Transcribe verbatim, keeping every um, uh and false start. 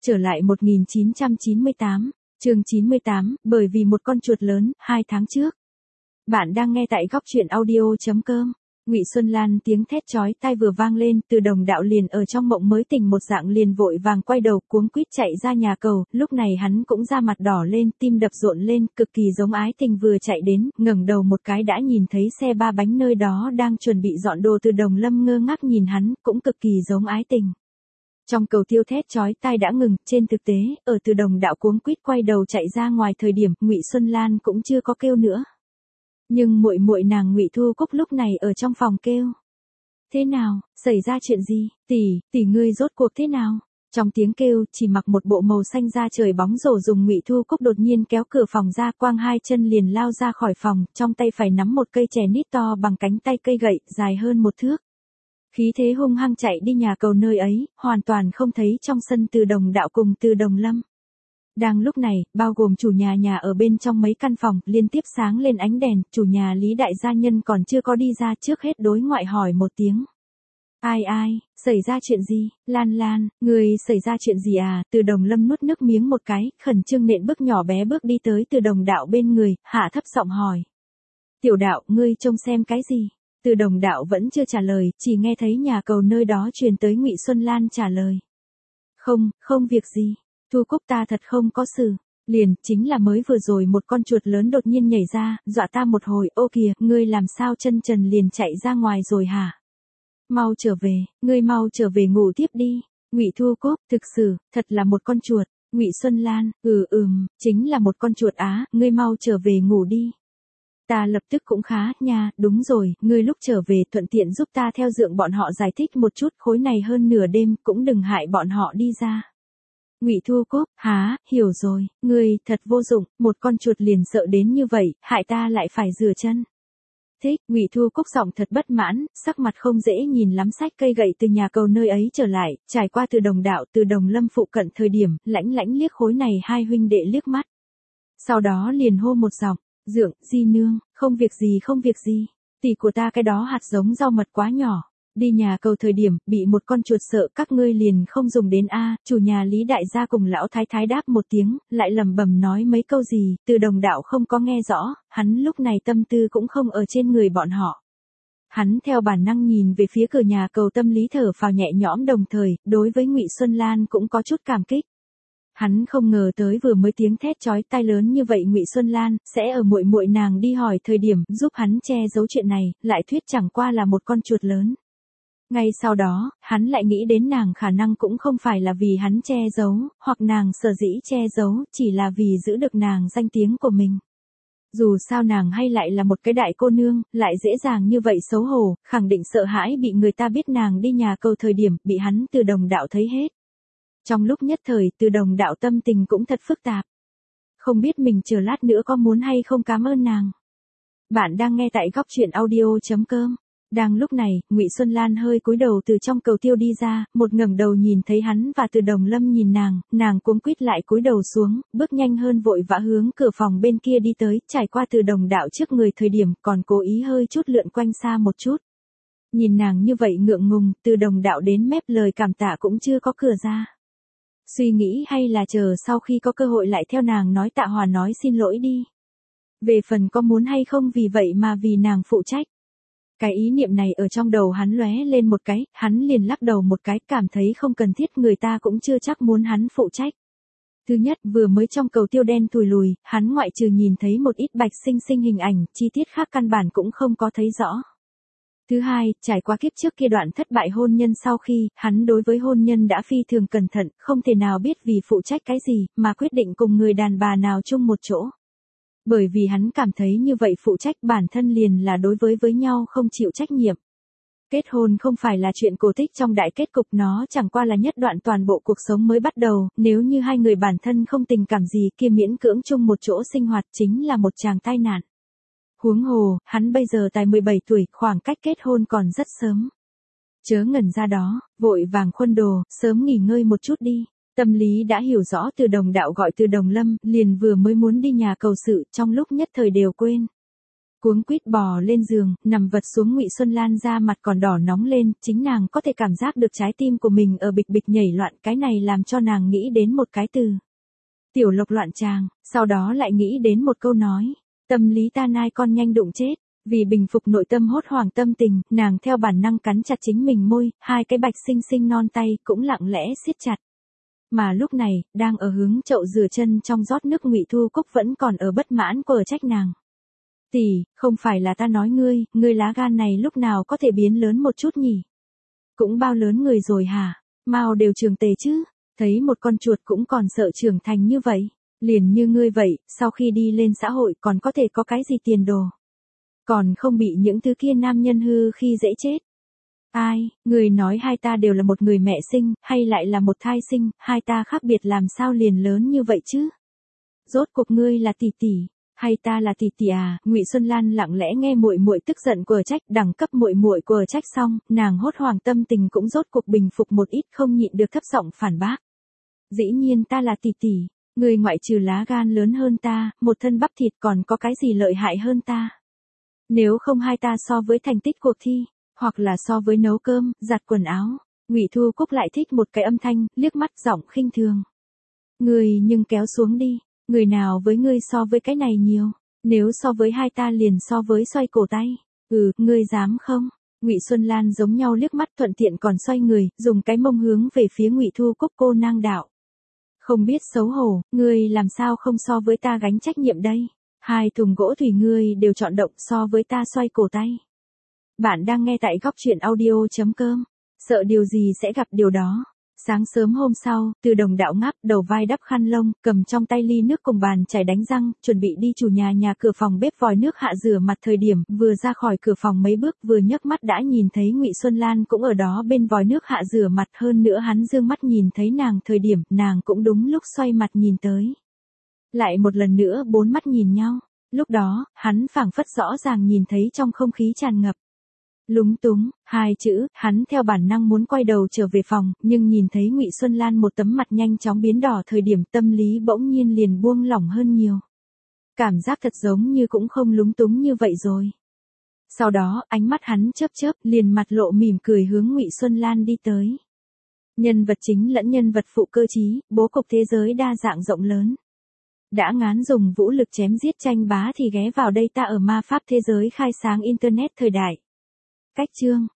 Trở lại một nghìn chín trăm chín mươi tám, chương chín mươi tám, bởi vì một con chuột lớn, hai tháng trước. Bạn đang nghe tại góc truyện audio chấm com. Ngụy Xuân Lan tiếng thét chói tai vừa vang lên, Từ Đồng Đạo liền ở trong mộng mới tỉnh một dạng liền vội vàng quay đầu cuống quýt chạy ra nhà cầu, lúc này hắn cũng da mặt đỏ lên, tim đập rộn lên, cực kỳ giống Ái Tình vừa chạy đến, ngẩng đầu một cái đã nhìn thấy xe ba bánh nơi đó đang chuẩn bị dọn đồ. Từ Đồng Lâm ngơ ngác nhìn hắn, cũng cực kỳ giống Ái Tình. Trong cầu tiêu thét chói tai đã ngừng, trên thực tế, ở Từ Đồng Đạo cuống quýt quay đầu chạy ra ngoài thời điểm, Ngụy Xuân Lan cũng chưa có kêu nữa. Nhưng muội muội nàng Ngụy Thu Cúc lúc này ở trong phòng kêu. Thế nào, xảy ra chuyện gì, tỷ, tỷ ngươi rốt cuộc thế nào? Trong tiếng kêu, chỉ mặc một bộ màu xanh da trời bóng rổ dùng Ngụy Thu Cúc đột nhiên kéo cửa phòng ra, quang hai chân liền lao ra khỏi phòng, trong tay phải nắm một cây chè nít to bằng cánh tay cây gậy, dài hơn một thước. Khí thế hung hăng chạy đi nhà cầu nơi ấy, hoàn toàn không thấy trong sân Từ Đồng Đạo cùng Từ Đồng Lâm. Đang lúc này, bao gồm chủ nhà nhà ở bên trong mấy căn phòng, liên tiếp sáng lên ánh đèn, chủ nhà Lý đại gia nhân còn chưa có đi ra, trước hết đối ngoại hỏi một tiếng. Ai ai, xảy ra chuyện gì, Lan Lan, người xảy ra chuyện gì à? Từ Đồng Lâm nuốt nước miếng một cái, khẩn trương nện bước nhỏ bé bước đi tới Từ Đồng Đạo bên người, hạ thấp giọng hỏi. Tiểu Đạo, ngươi trông xem cái gì? Từ Đồng Đạo vẫn chưa trả lời, chỉ nghe thấy nhà cầu nơi đó truyền tới Ngụy Xuân Lan trả lời. Không, không việc gì. Thu Cúc ta thật không có sự. Liền, chính là mới vừa rồi một con chuột lớn đột nhiên nhảy ra, dọa ta một hồi. Ô kìa, ngươi làm sao chân trần liền chạy ra ngoài rồi hả? Mau trở về, ngươi mau trở về ngủ tiếp đi. Ngụy Thu Cúc, thực sự, thật là một con chuột. Ngụy Xuân Lan, ừ ừm, chính là một con chuột á, ngươi mau trở về ngủ đi. Ta lập tức cũng khá, nha, đúng rồi, ngươi lúc trở về thuận tiện giúp ta theo dượng bọn họ giải thích một chút, khối này hơn nửa đêm, cũng đừng hại bọn họ đi ra. Ngụy Thu Cúc, há, hiểu rồi, ngươi, thật vô dụng, một con chuột liền sợ đến như vậy, hại ta lại phải rửa chân. Thích, Ngụy Thu Cúc giọng thật bất mãn, sắc mặt không dễ nhìn lắm, xách cây gậy từ nhà cầu nơi ấy trở lại, trải qua Từ Đồng Đạo, Từ Đồng Lâm phụ cận thời điểm, lãnh lãnh liếc khối này hai huynh đệ liếc mắt. Sau đó liền hô một giọng. Dượng, di nương, không việc gì không việc gì, tỷ của ta cái đó hạt giống rau mật quá nhỏ, đi nhà cầu thời điểm, bị một con chuột sợ các ngươi liền không dùng đến a. Chủ nhà Lý đại gia cùng lão thái thái đáp một tiếng, lại lẩm bẩm nói mấy câu gì, Từ Đồng Đạo không có nghe rõ, hắn lúc này tâm tư cũng không ở trên người bọn họ. Hắn theo bản năng nhìn về phía cửa nhà cầu, tâm lý thở phào nhẹ nhõm, đồng thời, đối với Ngụy Xuân Lan cũng có chút cảm kích. Hắn không ngờ tới vừa mới tiếng thét chói tai lớn như vậy Ngụy Xuân Lan sẽ ở muội muội nàng đi hỏi thời điểm giúp hắn che giấu chuyện này, lại thuyết chẳng qua là một con chuột lớn. Ngay sau đó, hắn lại nghĩ đến nàng khả năng cũng không phải là vì hắn che giấu, hoặc nàng sở dĩ che giấu chỉ là vì giữ được nàng danh tiếng của mình. Dù sao nàng hay lại là một cái đại cô nương, lại dễ dàng như vậy xấu hổ, khẳng định sợ hãi bị người ta biết nàng đi nhà cầu thời điểm bị hắn Từ Đồng Đạo thấy hết. Trong lúc nhất thời, Từ Đồng Đạo tâm tình cũng thật phức tạp. Không biết mình chờ lát nữa có muốn hay không cảm ơn nàng. Bạn đang nghe tại góc truyện audio chấm com. Đang lúc này, Ngụy Xuân Lan hơi cúi đầu từ trong cầu tiêu đi ra, một ngẩng đầu nhìn thấy hắn và Từ Đồng Lâm nhìn nàng, nàng cuống quýt lại cúi đầu xuống, bước nhanh hơn vội vã hướng cửa phòng bên kia đi tới, trải qua Từ Đồng Đạo trước người thời điểm còn cố ý hơi chút lượn quanh xa một chút. Nhìn nàng như vậy ngượng ngùng, Từ Đồng Đạo đến mép lời cảm tạ cũng chưa có cửa ra. Suy nghĩ hay là chờ sau khi có cơ hội lại theo nàng nói tạ hòa nói xin lỗi đi. Về phần có muốn hay không vì vậy mà vì nàng phụ trách. Cái ý niệm này ở trong đầu hắn lóe lên một cái, hắn liền lắc đầu một cái, cảm thấy không cần thiết, người ta cũng chưa chắc muốn hắn phụ trách. Thứ nhất, vừa mới trong cầu tiêu đen thùi lùi, hắn ngoại trừ nhìn thấy một ít bạch xinh xinh hình ảnh, chi tiết khác căn bản cũng không có thấy rõ. Thứ hai, trải qua kiếp trước kia đoạn thất bại hôn nhân sau khi, hắn đối với hôn nhân đã phi thường cẩn thận, không thể nào biết vì phụ trách cái gì, mà quyết định cùng người đàn bà nào chung một chỗ. Bởi vì hắn cảm thấy như vậy phụ trách bản thân liền là đối với với nhau không chịu trách nhiệm. Kết hôn không phải là chuyện cổ tích trong đại kết cục, nó chẳng qua là nhất đoạn toàn bộ cuộc sống mới bắt đầu, nếu như hai người bản thân không tình cảm gì kia miễn cưỡng chung một chỗ sinh hoạt chính là một tràng tai nạn. Huống hồ, hắn bây giờ tài mười bảy tuổi, khoảng cách kết hôn còn rất sớm. Chớ ngẩn ra đó, vội vàng khuân đồ, sớm nghỉ ngơi một chút đi. Tâm lý đã hiểu rõ, Từ Đồng Đạo gọi Từ Đồng Lâm, liền vừa mới muốn đi nhà cầu sự, trong lúc nhất thời đều quên. Cuống quýt bò lên giường, nằm vật xuống. Ngụy Xuân Lan da mặt còn đỏ nóng lên, chính nàng có thể cảm giác được trái tim của mình ở bịch bịch nhảy loạn, cái này làm cho nàng nghĩ đến một cái từ. Tiểu Lộc loạn tràng, sau đó lại nghĩ đến một câu nói, tâm lý ta nai con nhanh đụng chết. Vì bình phục nội tâm hốt hoảng tâm tình, nàng theo bản năng cắn chặt chính mình môi, hai cái bạch xinh xinh non tay cũng lặng lẽ siết chặt. Mà lúc này, đang ở hướng chậu rửa chân trong rót nước, Ngụy Thu Cúc vẫn còn ở bất mãn quở trách nàng. Tỷ, không phải là ta nói ngươi, ngươi lá gan này lúc nào có thể biến lớn một chút nhỉ? Cũng bao lớn người rồi hả? Mao đều trưởng tề chứ, thấy một con chuột cũng còn sợ trưởng thành như vậy, liền như ngươi vậy, sau khi đi lên xã hội còn có thể có cái gì tiền đồ? Còn không bị những thứ kia nam nhân hư khi dễ chết. Ai, người nói hai ta đều là một người mẹ sinh, hay lại là một thai sinh, hai ta khác biệt làm sao liền lớn như vậy chứ? Rốt cuộc ngươi là tỷ tỷ, hay ta là tỷ tỷ à? Ngụy Xuân Lan lặng lẽ nghe muội muội tức giận quở trách, đẳng cấp muội muội quở trách xong, nàng hốt hoảng tâm tình cũng rốt cuộc bình phục một ít, không nhịn được thấp giọng phản bác. Dĩ nhiên ta là tỷ tỷ, người ngoại trừ lá gan lớn hơn ta, một thân bắp thịt còn có cái gì lợi hại hơn ta? Nếu không hai ta so với thành tích cuộc thi, hoặc là so với nấu cơm, giặt quần áo, Ngụy Thu Cúc lại thích một cái âm thanh, liếc mắt giọng khinh thường. Người nhưng kéo xuống đi, người nào với ngươi so với cái này nhiều, nếu so với hai ta liền so với xoay cổ tay. Ừ, ngươi dám không? Ngụy Xuân Lan giống nhau liếc mắt, thuận tiện còn xoay người, dùng cái mông hướng về phía Ngụy Thu Cúc cô nang đạo. Không biết xấu hổ, ngươi làm sao không so với ta gánh trách nhiệm đây? Hai thùng gỗ thủy ngươi đều chọn động so với ta xoay cổ tay. Bạn đang nghe tại góc truyện audio chấm com. Sợ điều gì sẽ gặp điều đó. Sáng sớm hôm sau, Từ Đồng đạo ngáp, đầu vai đắp khăn lông, cầm trong tay ly nước cùng bàn chải đánh răng, chuẩn bị đi chủ nhà nhà cửa phòng bếp vòi nước hạ rửa mặt. Thời điểm vừa ra khỏi cửa phòng mấy bước, vừa nhấc mắt đã nhìn thấy Ngụy Xuân Lan cũng ở đó bên vòi nước hạ rửa mặt. Hơn nữa hắn dương mắt nhìn thấy nàng thời điểm, nàng cũng đúng lúc xoay mặt nhìn tới. Lại một lần nữa bốn mắt nhìn nhau, lúc đó, hắn phảng phất rõ ràng nhìn thấy trong không khí tràn ngập lúng túng, hai chữ, hắn theo bản năng muốn quay đầu trở về phòng, nhưng nhìn thấy Ngụy Xuân Lan một tấm mặt nhanh chóng biến đỏ thời điểm, tâm lý bỗng nhiên liền buông lỏng hơn nhiều. Cảm giác thật giống như cũng không lúng túng như vậy rồi. Sau đó, ánh mắt hắn chớp chớp, liền mặt lộ mỉm cười hướng Ngụy Xuân Lan đi tới. Nhân vật chính lẫn nhân vật phụ cơ trí, bố cục thế giới đa dạng rộng lớn. Đã ngán dùng vũ lực chém giết tranh bá thì ghé vào đây ta ở ma pháp thế giới khai sáng internet thời đại. Cách chương